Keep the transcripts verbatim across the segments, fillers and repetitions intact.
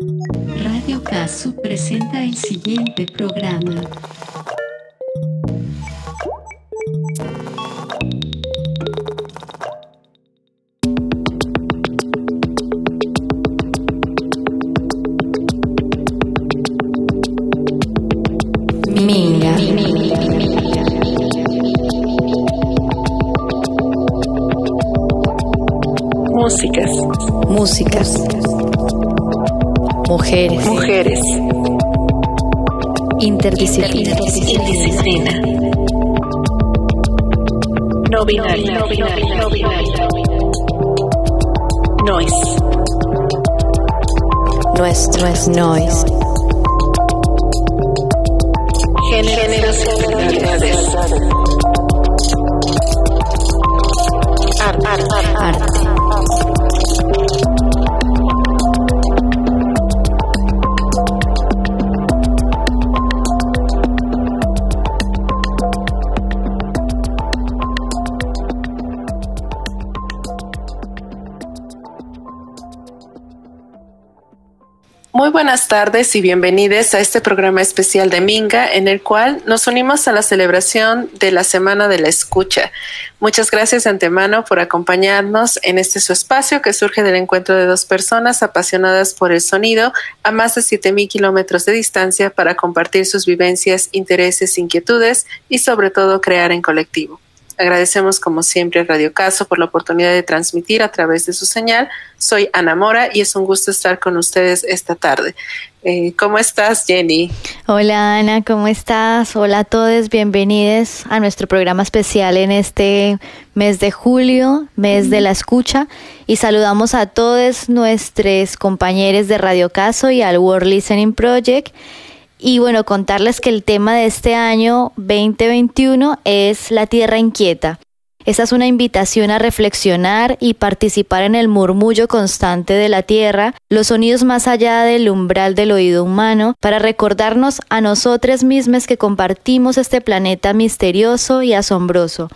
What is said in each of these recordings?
Radio Caso presenta el siguiente programa. Minga. Músicas. Músicas. Mujeres. Mujeres. Interdisciplina. Indisciplina. No binario. No binario. No binario. Noise. Nuestro es noise. Géneros y tonalidades. Arte. Arte. Arte. Muy buenas tardes y bienvenidos a este programa especial de Minga, en el cual nos unimos a la celebración de la Semana de la Escucha. Muchas gracias de antemano por acompañarnos en este su espacio que surge del encuentro de dos personas apasionadas por el sonido a más de siete mil kilómetros de distancia para compartir sus vivencias, intereses, inquietudes y sobre todo crear en colectivo. Agradecemos como siempre a Radio Caso por la oportunidad de transmitir a través de su señal. Soy Ana Mora y es un gusto estar con ustedes esta tarde. Eh, ¿Cómo estás, Jenny? Hola, Ana, ¿cómo estás? Hola a todos, bienvenidos a nuestro programa especial en este mes de julio, mes de la escucha, y saludamos a todos nuestros compañeros de Radio Caso y al World Listening Project. Y bueno, contarles que el tema de este año veinte veintiuno es La Tierra Inquieta. Esta es una invitación a reflexionar y participar en el murmullo constante de la tierra, los sonidos más allá del umbral del oído humano, para recordarnos a nosotros mismos que compartimos este planeta misterioso y asombroso.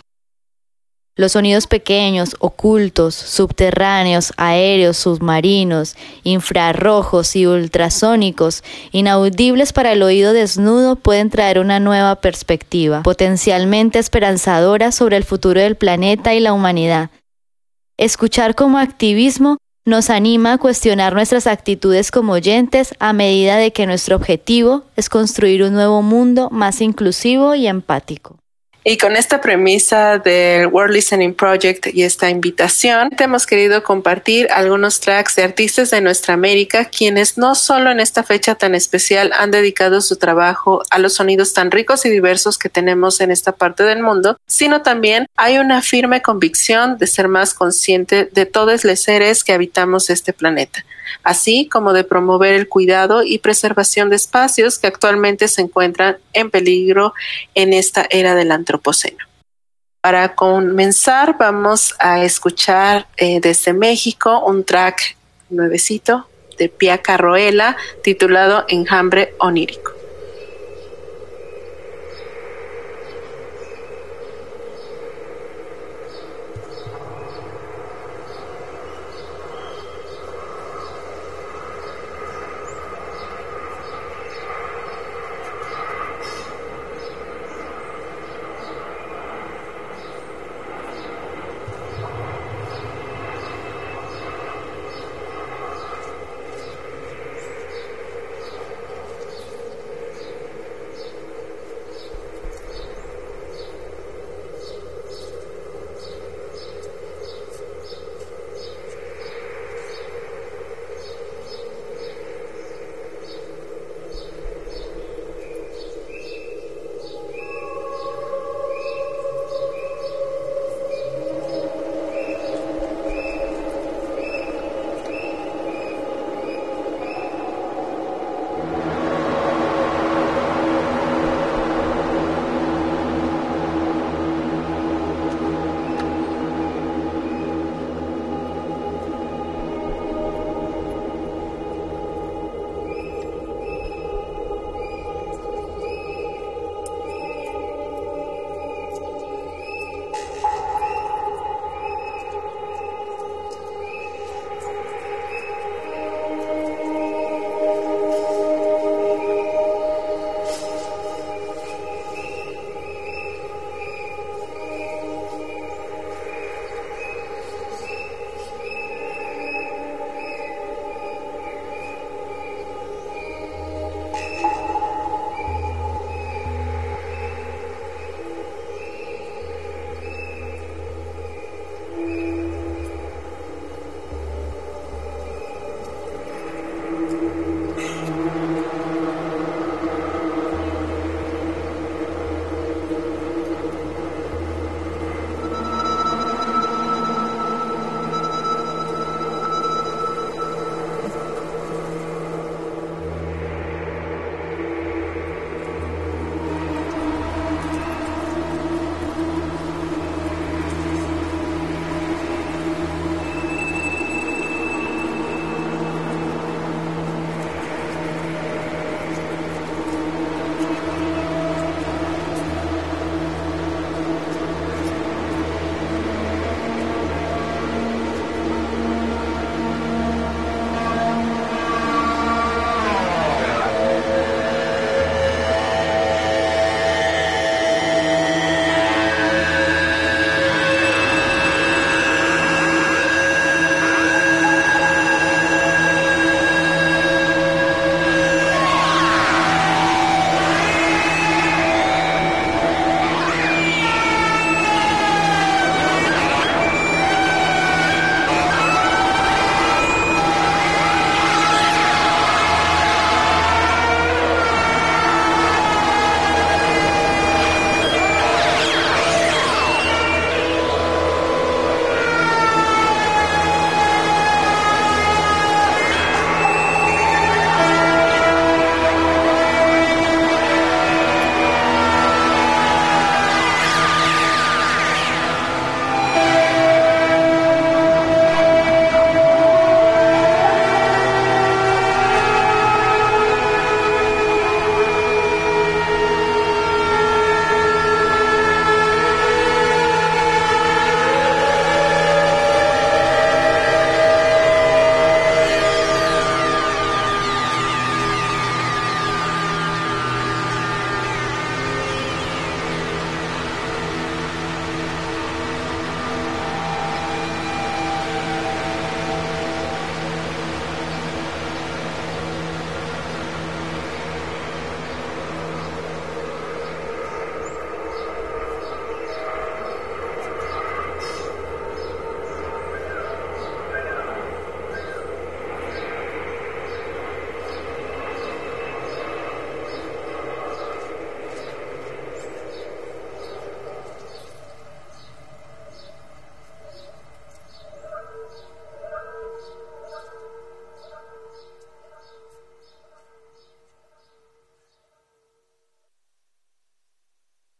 Los sonidos pequeños, ocultos, subterráneos, aéreos, submarinos, infrarrojos y ultrasónicos, inaudibles para el oído desnudo, pueden traer una nueva perspectiva, potencialmente esperanzadora sobre el futuro del planeta y la humanidad. Escuchar como activismo nos anima a cuestionar nuestras actitudes como oyentes a medida de que nuestro objetivo es construir un nuevo mundo más inclusivo y empático. Y con esta premisa del World Listening Project y esta invitación, te hemos querido compartir algunos tracks de artistas de nuestra América, quienes no solo en esta fecha tan especial han dedicado su trabajo a los sonidos tan ricos y diversos que tenemos en esta parte del mundo, sino también hay una firme convicción de ser más consciente de todos los seres que habitamos este planeta, así como de promover el cuidado y preservación de espacios que actualmente se encuentran en peligro en esta era del antropoceno. Para comenzar, vamos a escuchar eh, desde México un track nuevecito de Pia Carroela titulado Enjambre Onírico.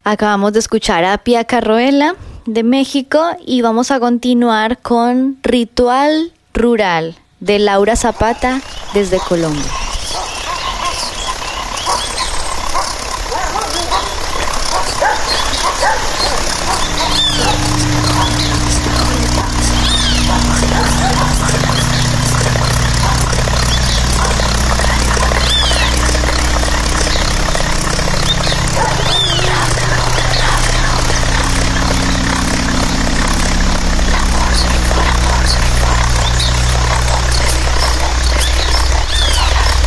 Acabamos de escuchar a Pía Carroela de México y vamos a continuar con Ritual Rural de Laura Zapata desde Colombia. We'll be right back.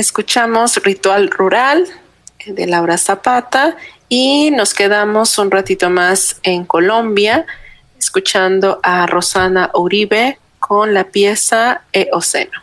escuchamos Ritual Rural de Laura Zapata y nos quedamos un ratito más en Colombia escuchando a Rosana Uribe con la pieza Eoceno.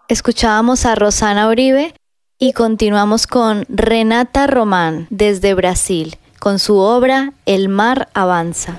escuchábamos a Rosana Uribe y continuamos con Renata Román desde Brasil con su obra El mar avanza.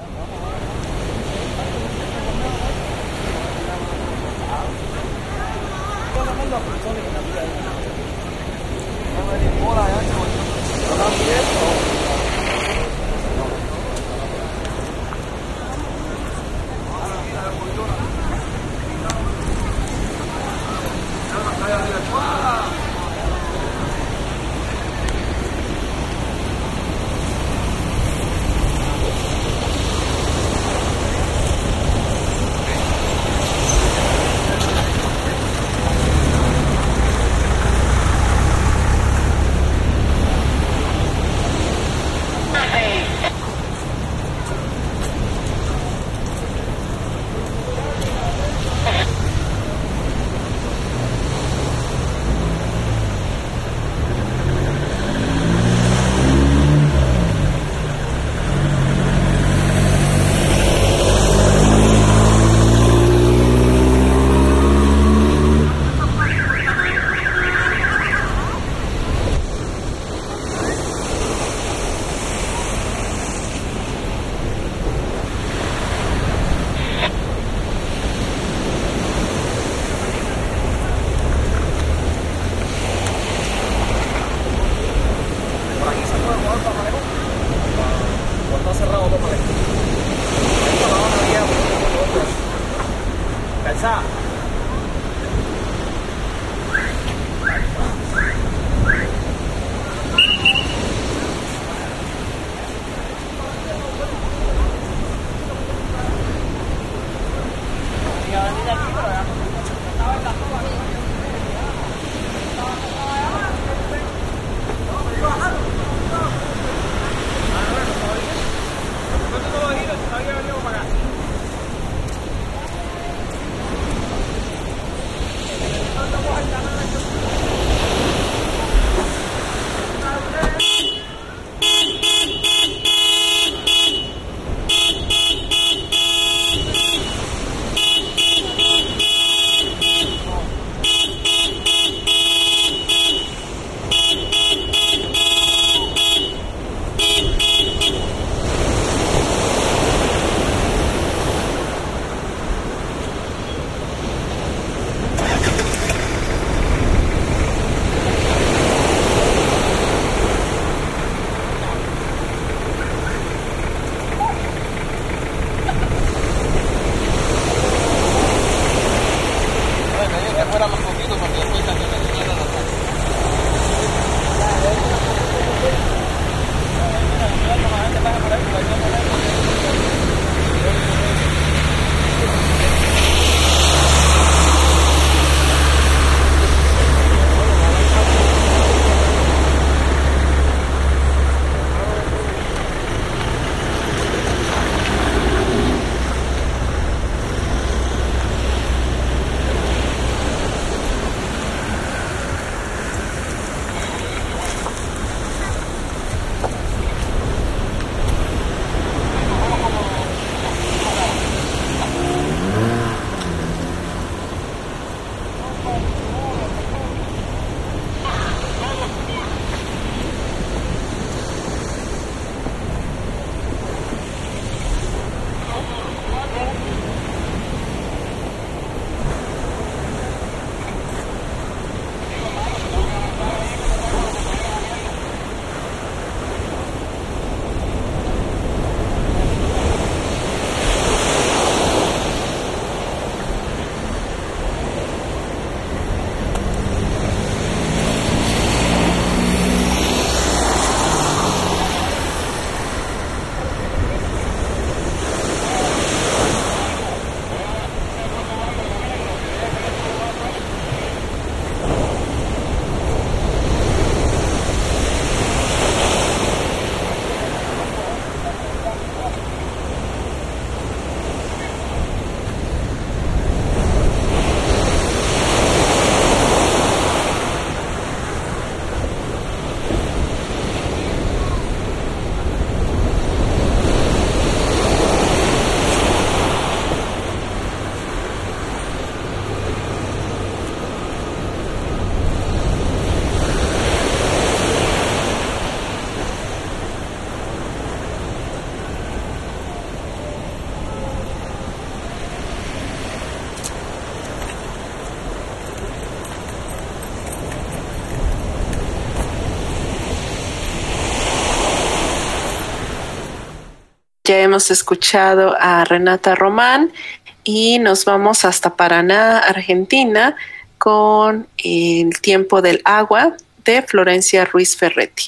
ya hemos escuchado a Renata Román y nos vamos hasta Paraná, Argentina, con El tiempo del agua de Florencia Ruiz Ferretti.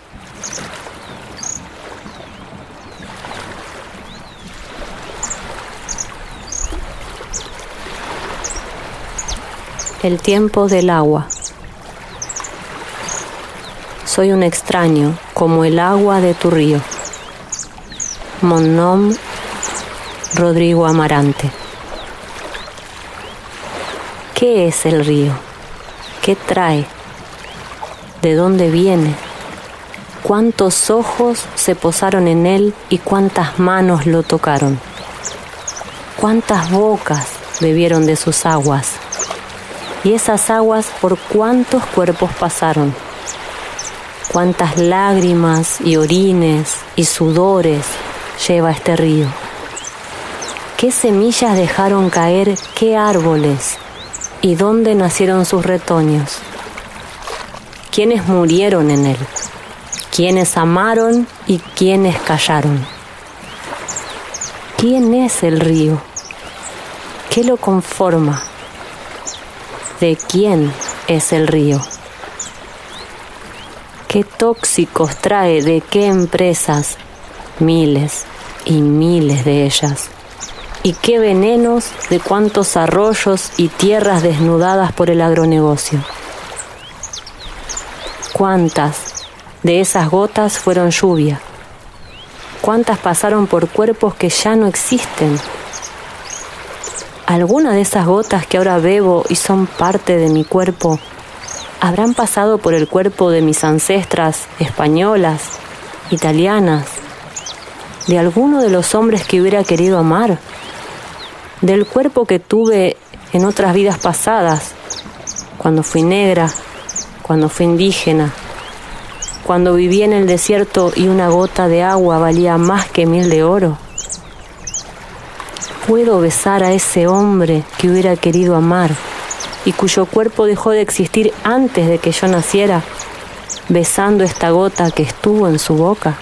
El tiempo del agua. Soy un extraño, como el agua de tu río. Mon nom, Rodrigo Amarante. ¿Qué es el río? ¿Qué trae? ¿De dónde viene? ¿Cuántos ojos se posaron en él y cuántas manos lo tocaron? ¿Cuántas bocas bebieron de sus aguas? Y esas aguas por cuántos cuerpos pasaron, cuántas lágrimas y orines y sudores lleva este río. ¿Qué semillas dejaron caer, qué árboles, y dónde nacieron sus retoños? ¿Quiénes murieron en él? ¿Quiénes amaron y quiénes callaron? ¿Quién es el río? ¿Qué lo conforma? ¿De quién es el río? ¿Qué tóxicos trae de qué empresas? Miles y miles de ellas. ¿Y qué venenos de cuántos arroyos y tierras desnudadas por el agronegocio? ¿Cuántas de esas gotas fueron lluvia? ¿Cuántas pasaron por cuerpos que ya no existen? ¿Alguna de esas gotas que ahora bebo y son parte de mi cuerpo habrán pasado por el cuerpo de mis ancestras españolas, italianas, de alguno de los hombres que hubiera querido amar, del cuerpo que tuve en otras vidas pasadas, cuando fui negra, cuando fui indígena, cuando viví en el desierto y una gota de agua valía más que mil de oro? ¿Puedo besar a ese hombre que hubiera querido amar y cuyo cuerpo dejó de existir antes de que yo naciera, besando esta gota que estuvo en su boca?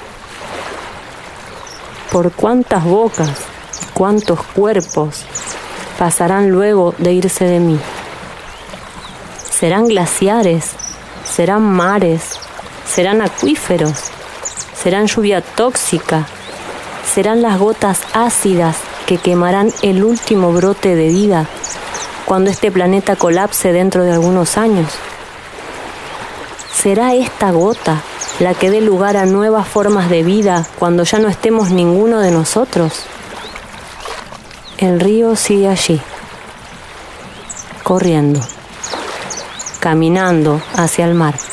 ¿Por cuántas bocas y cuántos cuerpos pasarán luego de irse de mí? ¿Serán glaciares? ¿Serán mares? ¿Serán acuíferos? ¿Serán lluvia tóxica? ¿Serán las gotas ácidas que quemarán el último brote de vida cuando este planeta colapse dentro de algunos años? ¿Será esta gota la que dé lugar a nuevas formas de vida cuando ya no estemos ninguno de nosotros? El río sigue allí, corriendo, caminando hacia el mar,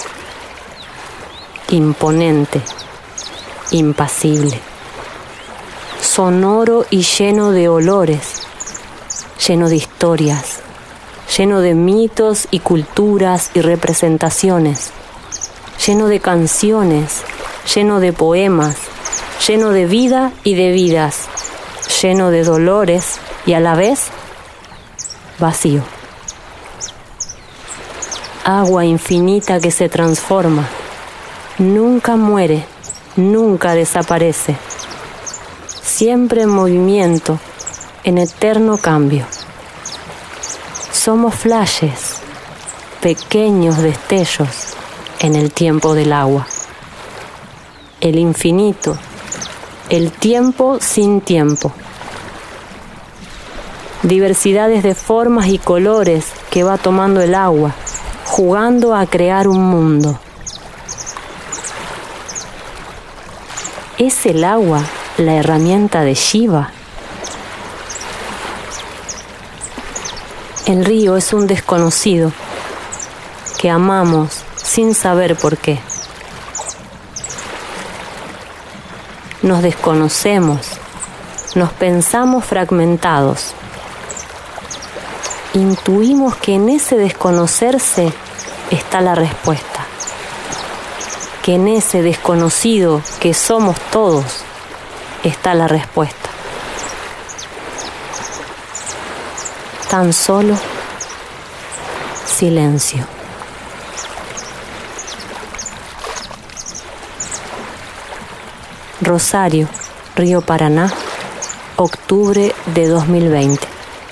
imponente, impasible, sonoro y lleno de olores, lleno de historias, lleno de mitos y culturas y representaciones, lleno de canciones, lleno de poemas, lleno de vida y de vidas, lleno de dolores y a la vez vacío. Agua infinita que se transforma, nunca muere, nunca desaparece, siempre en movimiento, en eterno cambio. Somos flashes, pequeños destellos en el tiempo del agua. El infinito, el tiempo sin tiempo. Diversidades de formas y colores que va tomando el agua, jugando a crear un mundo. ¿Es el agua la herramienta de Shiva? El río es un desconocido que amamos sin saber por qué. Nos desconocemos, nos pensamos fragmentados. Intuimos que en ese desconocerse está la respuesta, que en ese desconocido que somos todos está la respuesta. Tan solo silencio. Rosario, Río Paraná, octubre de dos mil veinte.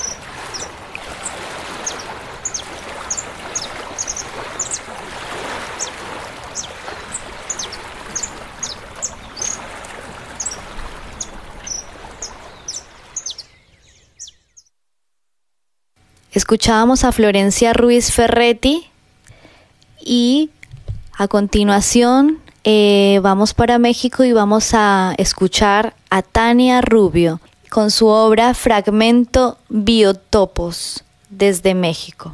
Escuchábamos a Florencia Ruiz Ferretti y a continuación eh, vamos para México y vamos a escuchar a Tania Rubio con su obra Fragmento Biotopos desde México.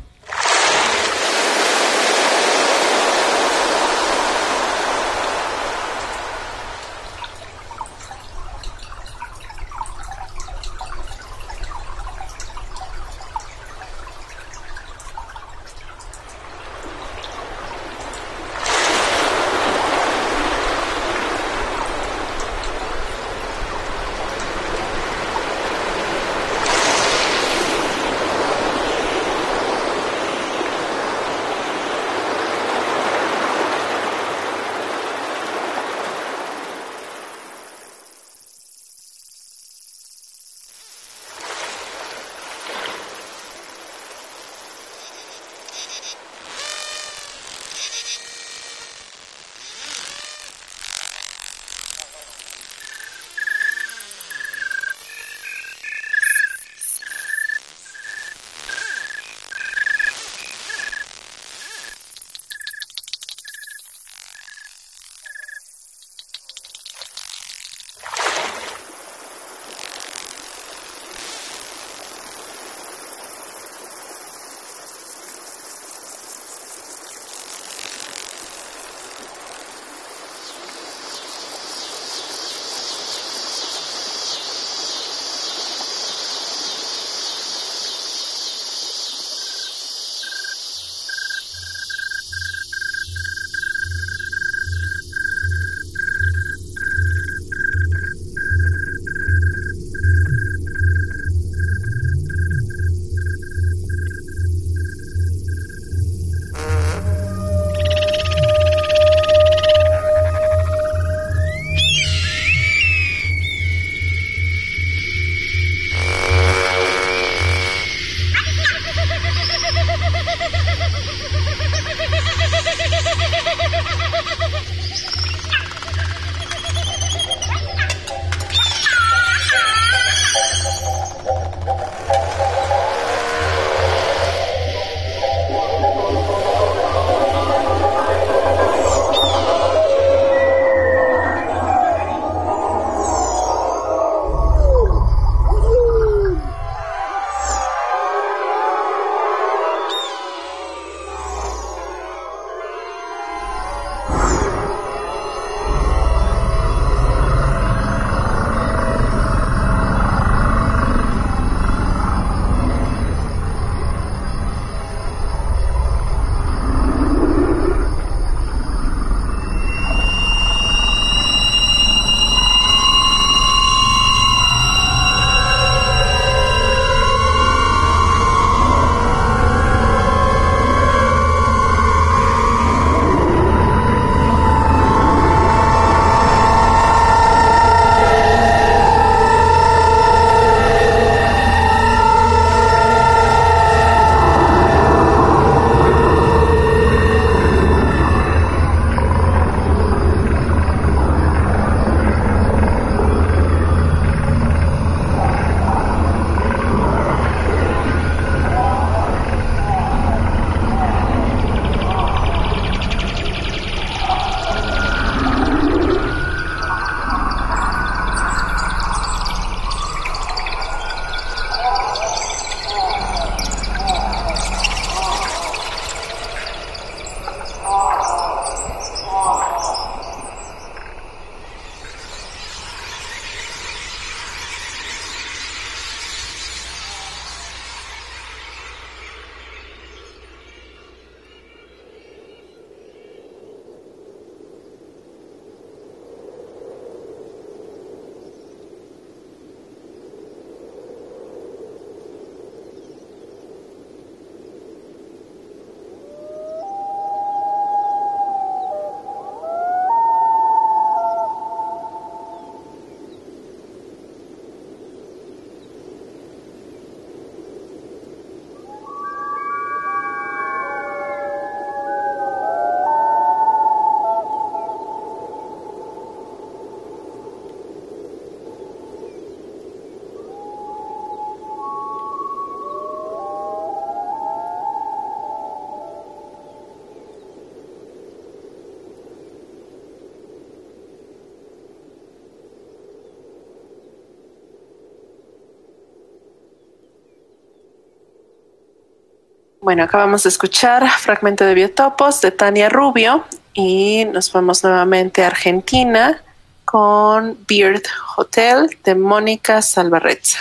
Bueno, acabamos de escuchar Fragmento de Biotopos de Tania Rubio y nos vamos nuevamente a Argentina con Beard Hotel de Mónica Salvarezza.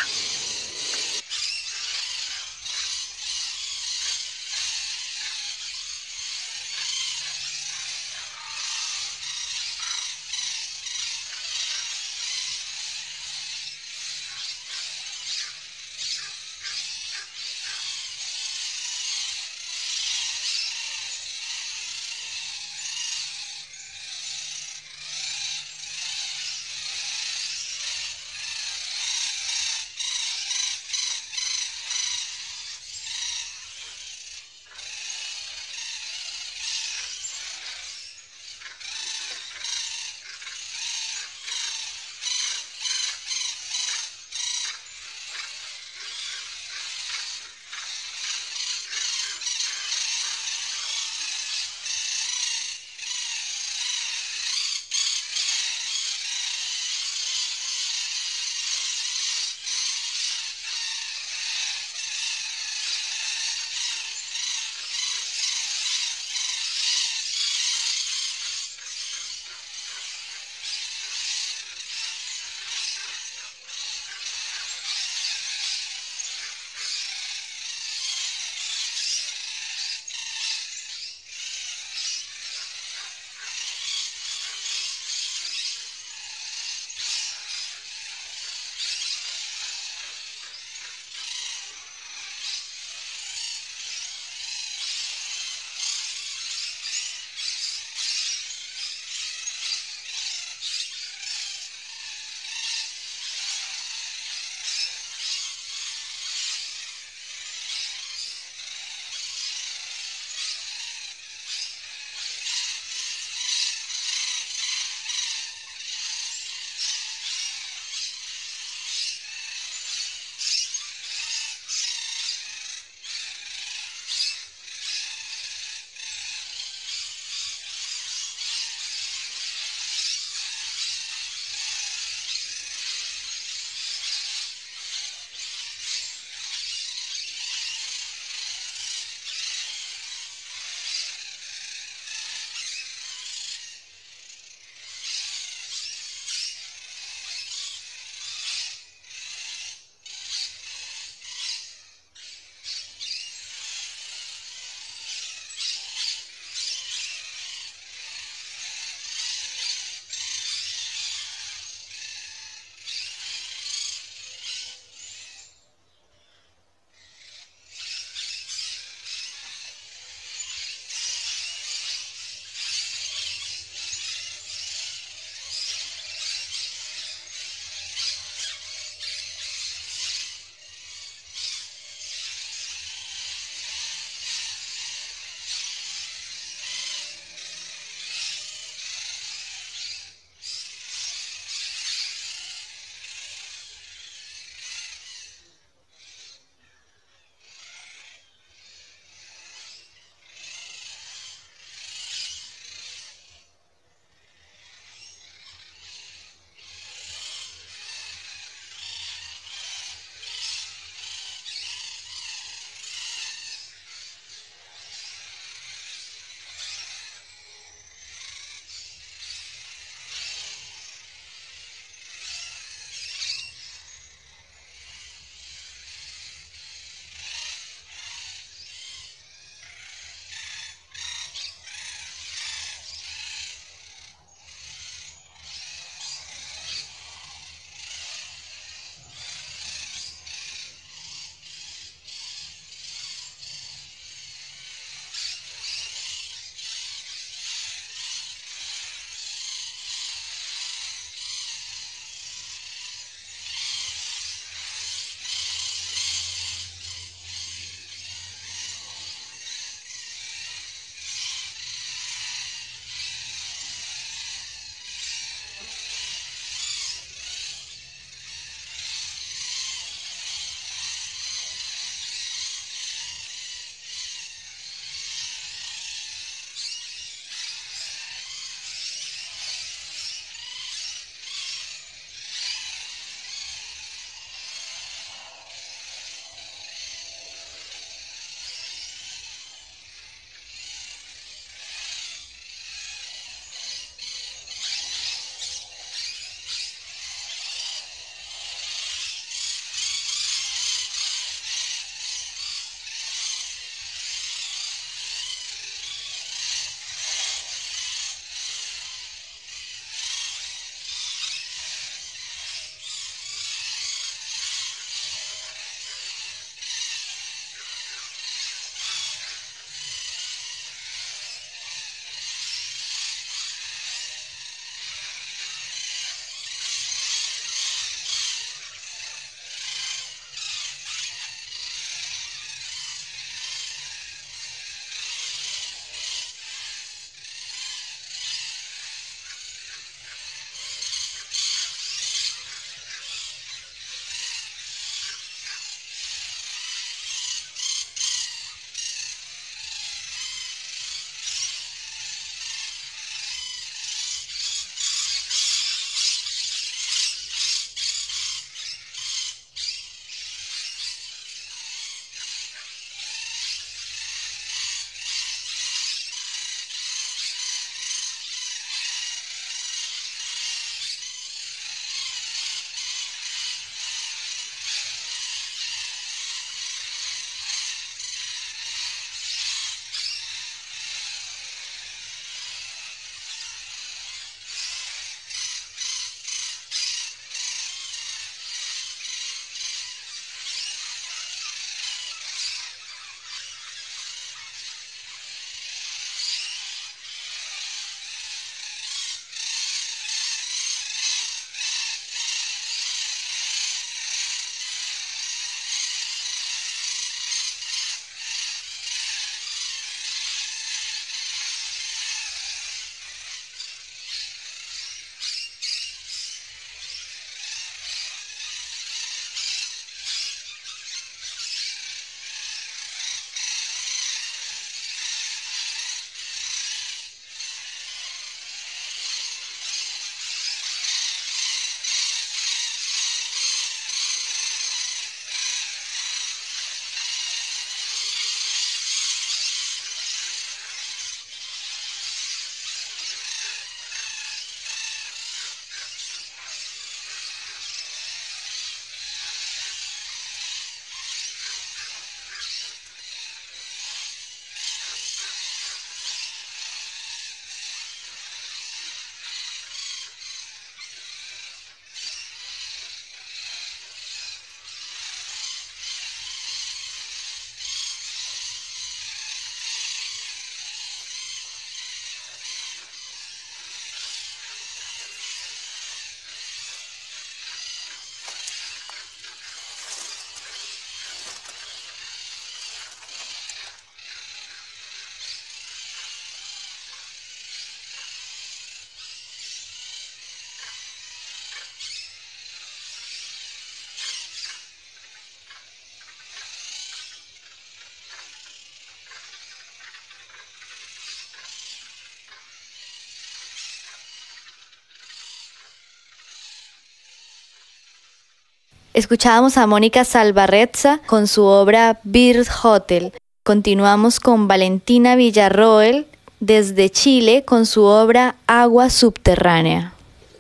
Escuchábamos a Mónica Salvarrezza con su obra Bird Hotel. Continuamos con Valentina Villarroel desde Chile con su obra Agua Subterránea.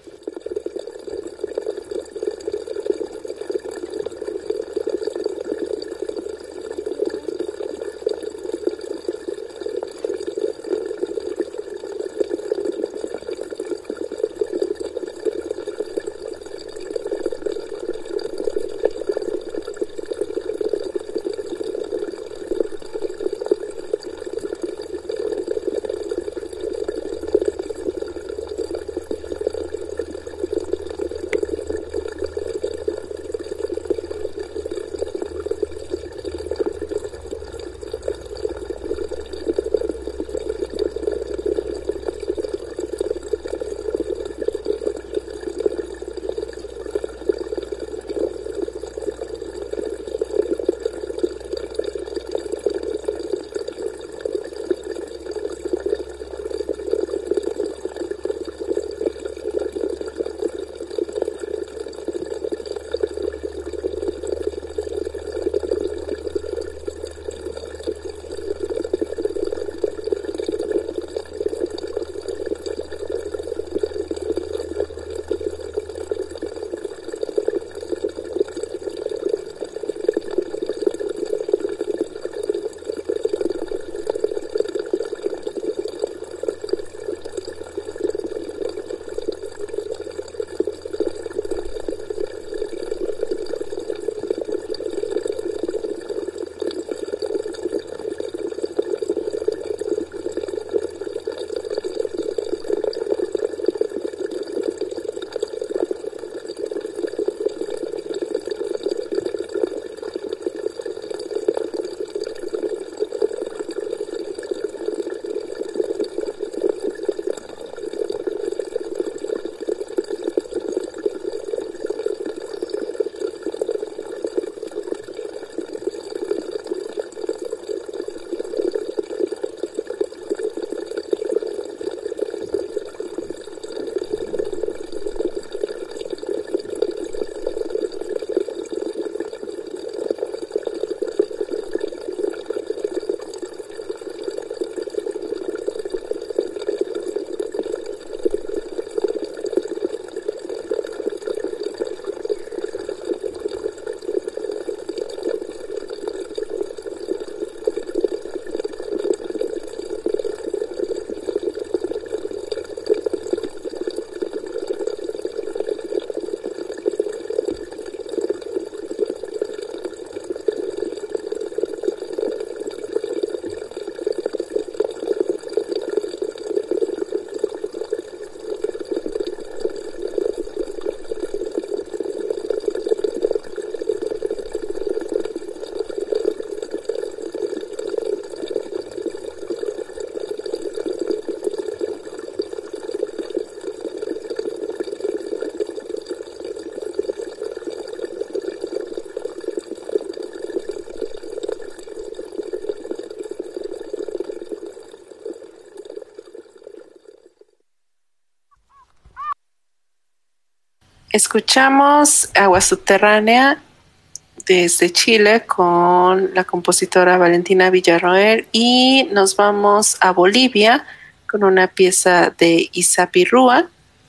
Escuchamos Agua Subterránea desde Chile con la compositora Valentina Villarroel y nos vamos a Bolivia con una pieza de Isapirrúa,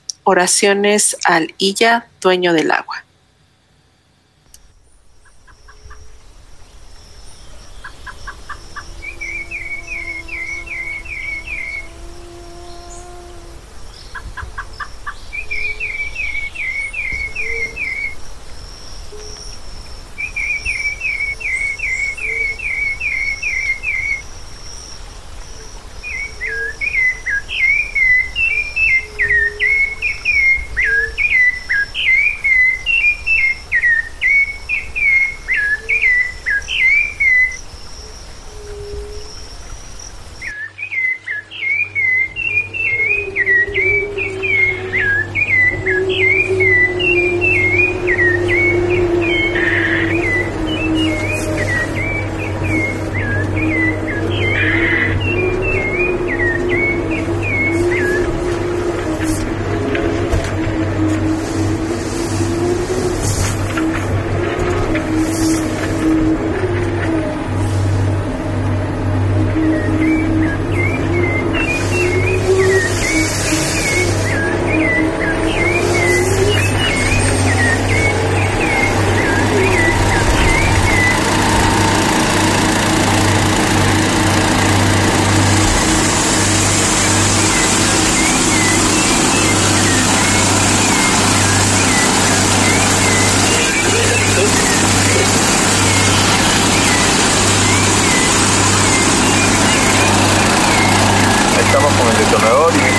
Oraciones al Illa, dueño del agua.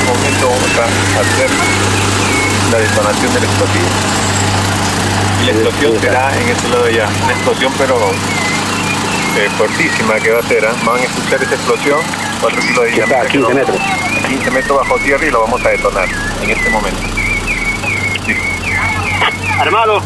momento vamos a hacer la detonación del explosivo. Y la explosión será en ese lado de allá, una explosión pero eh, fortísima que va a ser, ¿eh? Van a escuchar esa explosión, cuatro kilos de diámetro. Está a quince metros. quince metros bajo tierra y lo vamos a detonar en este momento. Listo. Armado.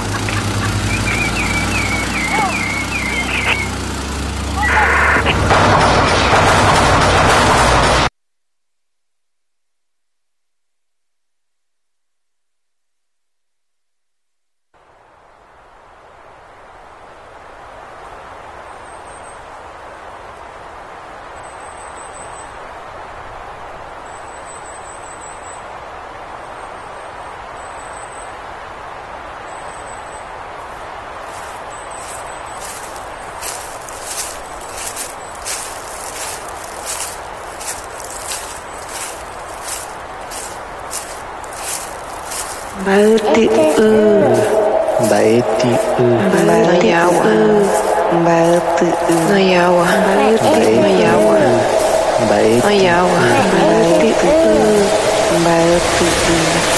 Baeti u Baeti u No hay agua Baeti u No hay agua Baeti No hay agua Baeti No hay agua Baeti u Baeti u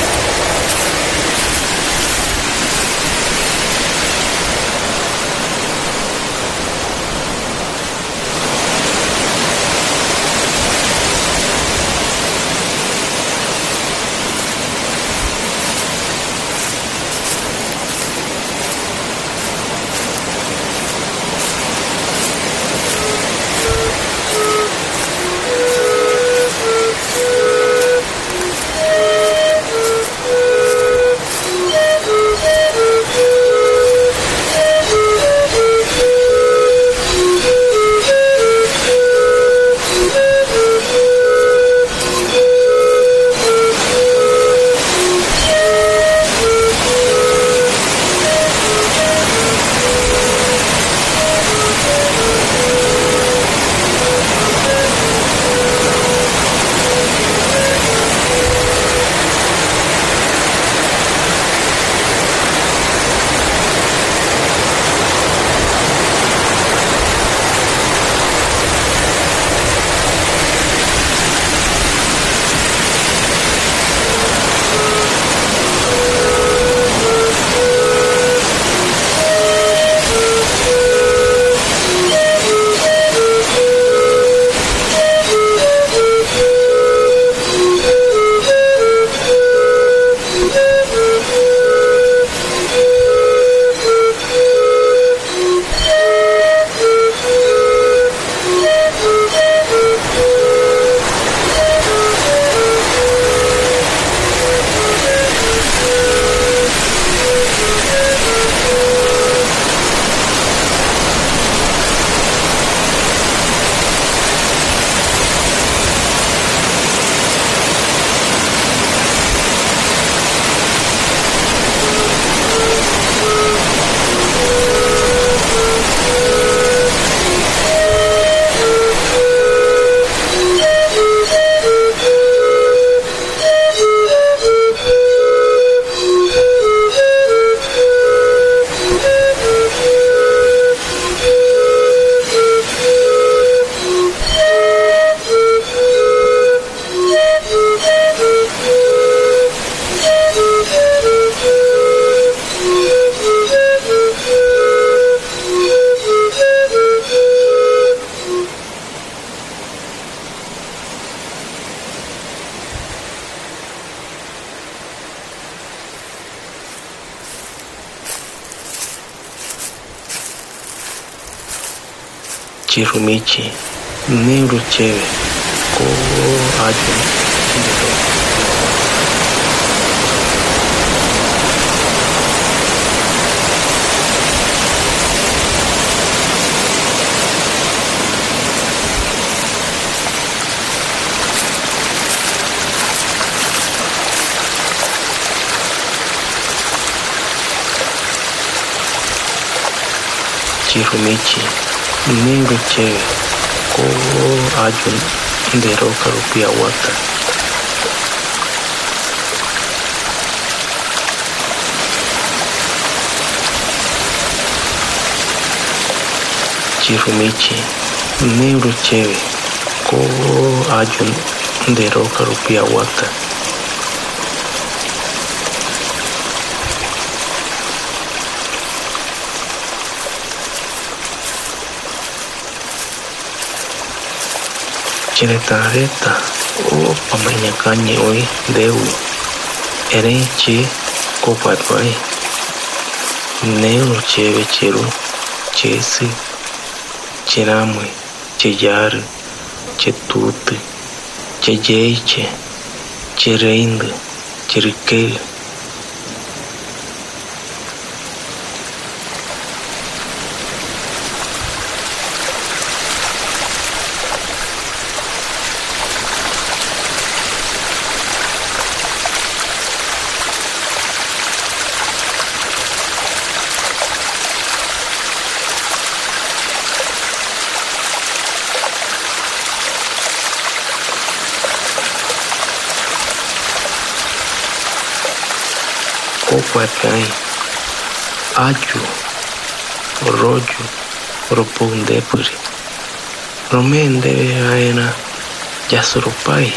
Chirumichi, Neuro Cheve, Ko Ajun, Chirumichi, Neuro Cheve, Ko Ajun, Ndero Karupia Wata. Chirumichi, Neuro Cheve, Ko Ajun, de roca rupia wata. Chinetareta o pamanyakanye hoy deu erenche copatwai neuro cheve cheru chesi cheramwe cheyar chetute cheyeiche chereinde cherikel. Copatai, achu, rojo, ropondepuri, romende aena, yasoropai,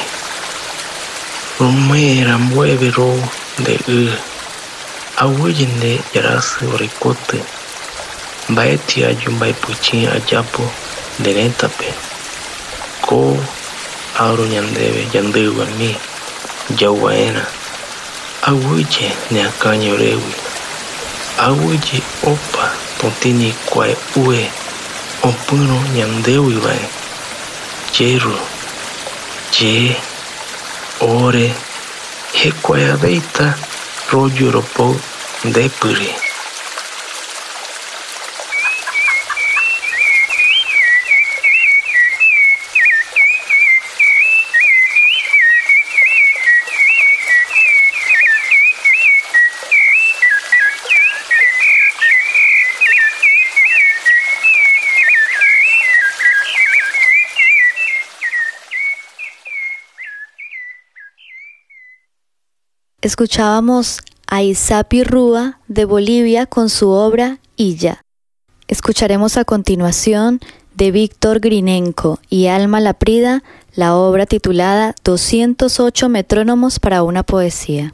romera mueve ro de u, awuyende yarasi oricote, baeti ayumbai puchin ayapo de netape, ko auro yandeve yandewa mi, yawaena. Awuye ne akanyo rewi. Awuye opa tontini kwae ue. Ompuno nyandewi wae. Jeru. Je. Ore. He kwae abeita. Rojo ropo depuri. Escuchábamos a Isapi Rúa de Bolivia con su obra Illa. Escucharemos a continuación de Víctor Grinenko y Alma Laprida la obra titulada doscientos ocho metrónomos para una poesía.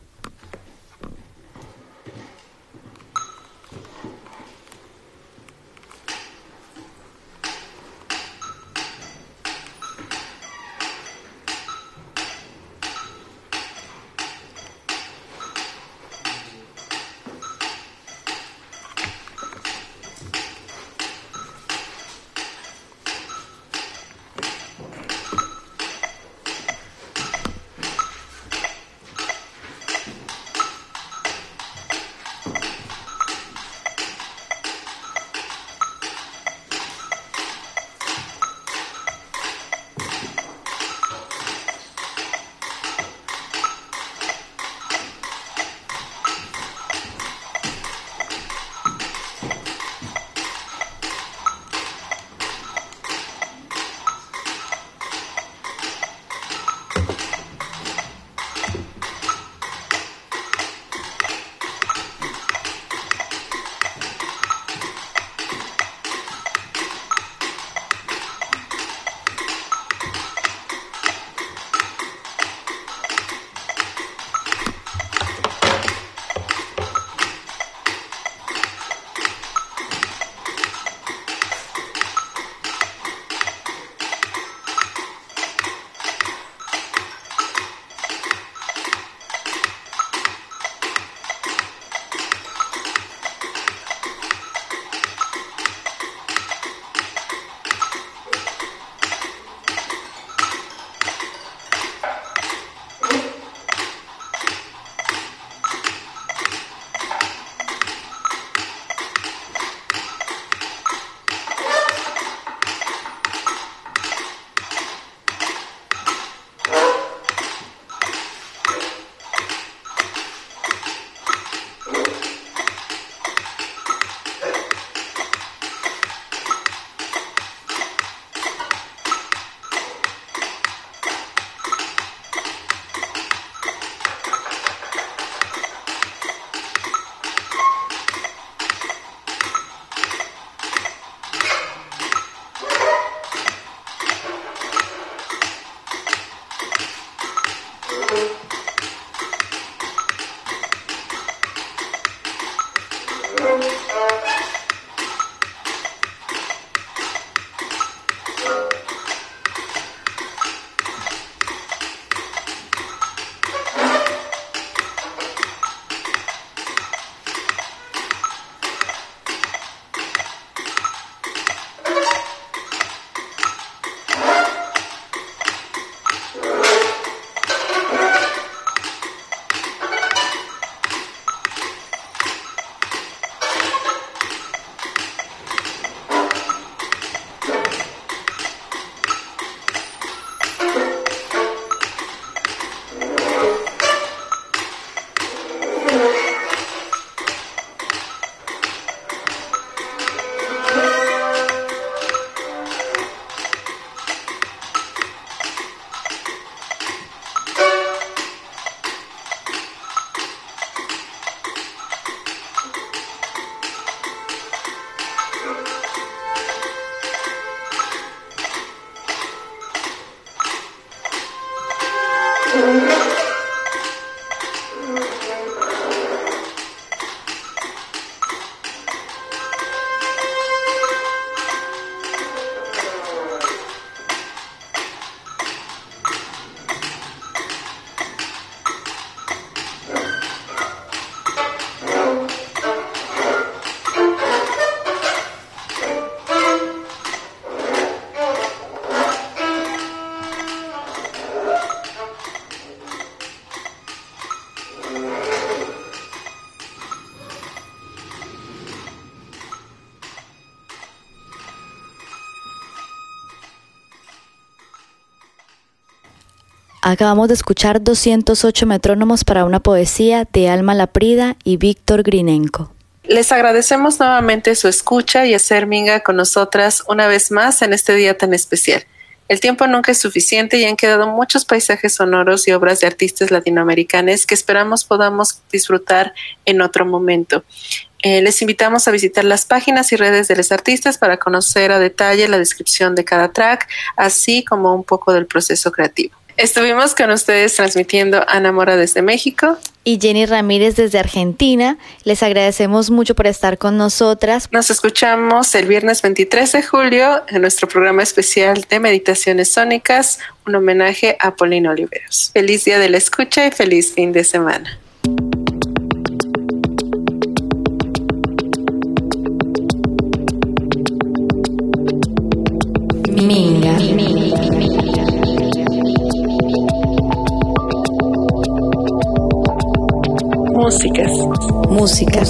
Acabamos de escuchar doscientos ocho metrónomos para una poesía de Alma Laprida y Víctor Grinenko. Les agradecemos nuevamente su escucha y hacer minga con nosotras una vez más en este día tan especial. El tiempo nunca es suficiente y han quedado muchos paisajes sonoros y obras de artistas latinoamericanos que esperamos podamos disfrutar en otro momento. Eh, les invitamos a visitar las páginas y redes de los artistas para conocer a detalle la descripción de cada track, así como un poco del proceso creativo. Estuvimos con ustedes transmitiendo Ana Mora desde México y Jenny Ramírez desde Argentina. Les agradecemos mucho por estar con nosotras. Nos escuchamos el viernes veintitrés de julio en nuestro programa especial de Meditaciones Sónicas, un homenaje a Paulina Oliveros. Feliz día de la escucha y feliz fin de semana. Minga. Músicas. Músicas.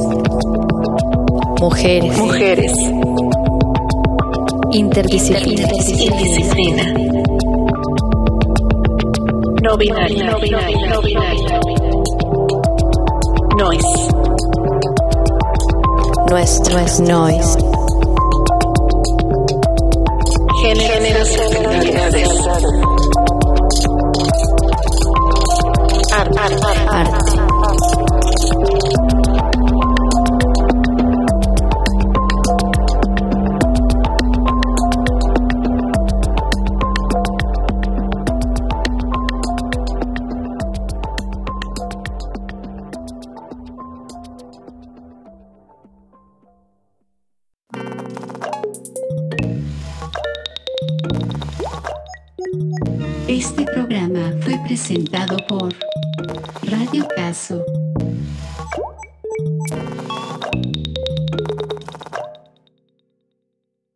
Mujeres. Mujeres. Interdisciplina. Interdisciplina. No binario. No binario. No binario. Noise. Nuestro es noise. Géneros y finalidades. Arte. Arte. Arte. Este programa fue presentado por Radio Caso.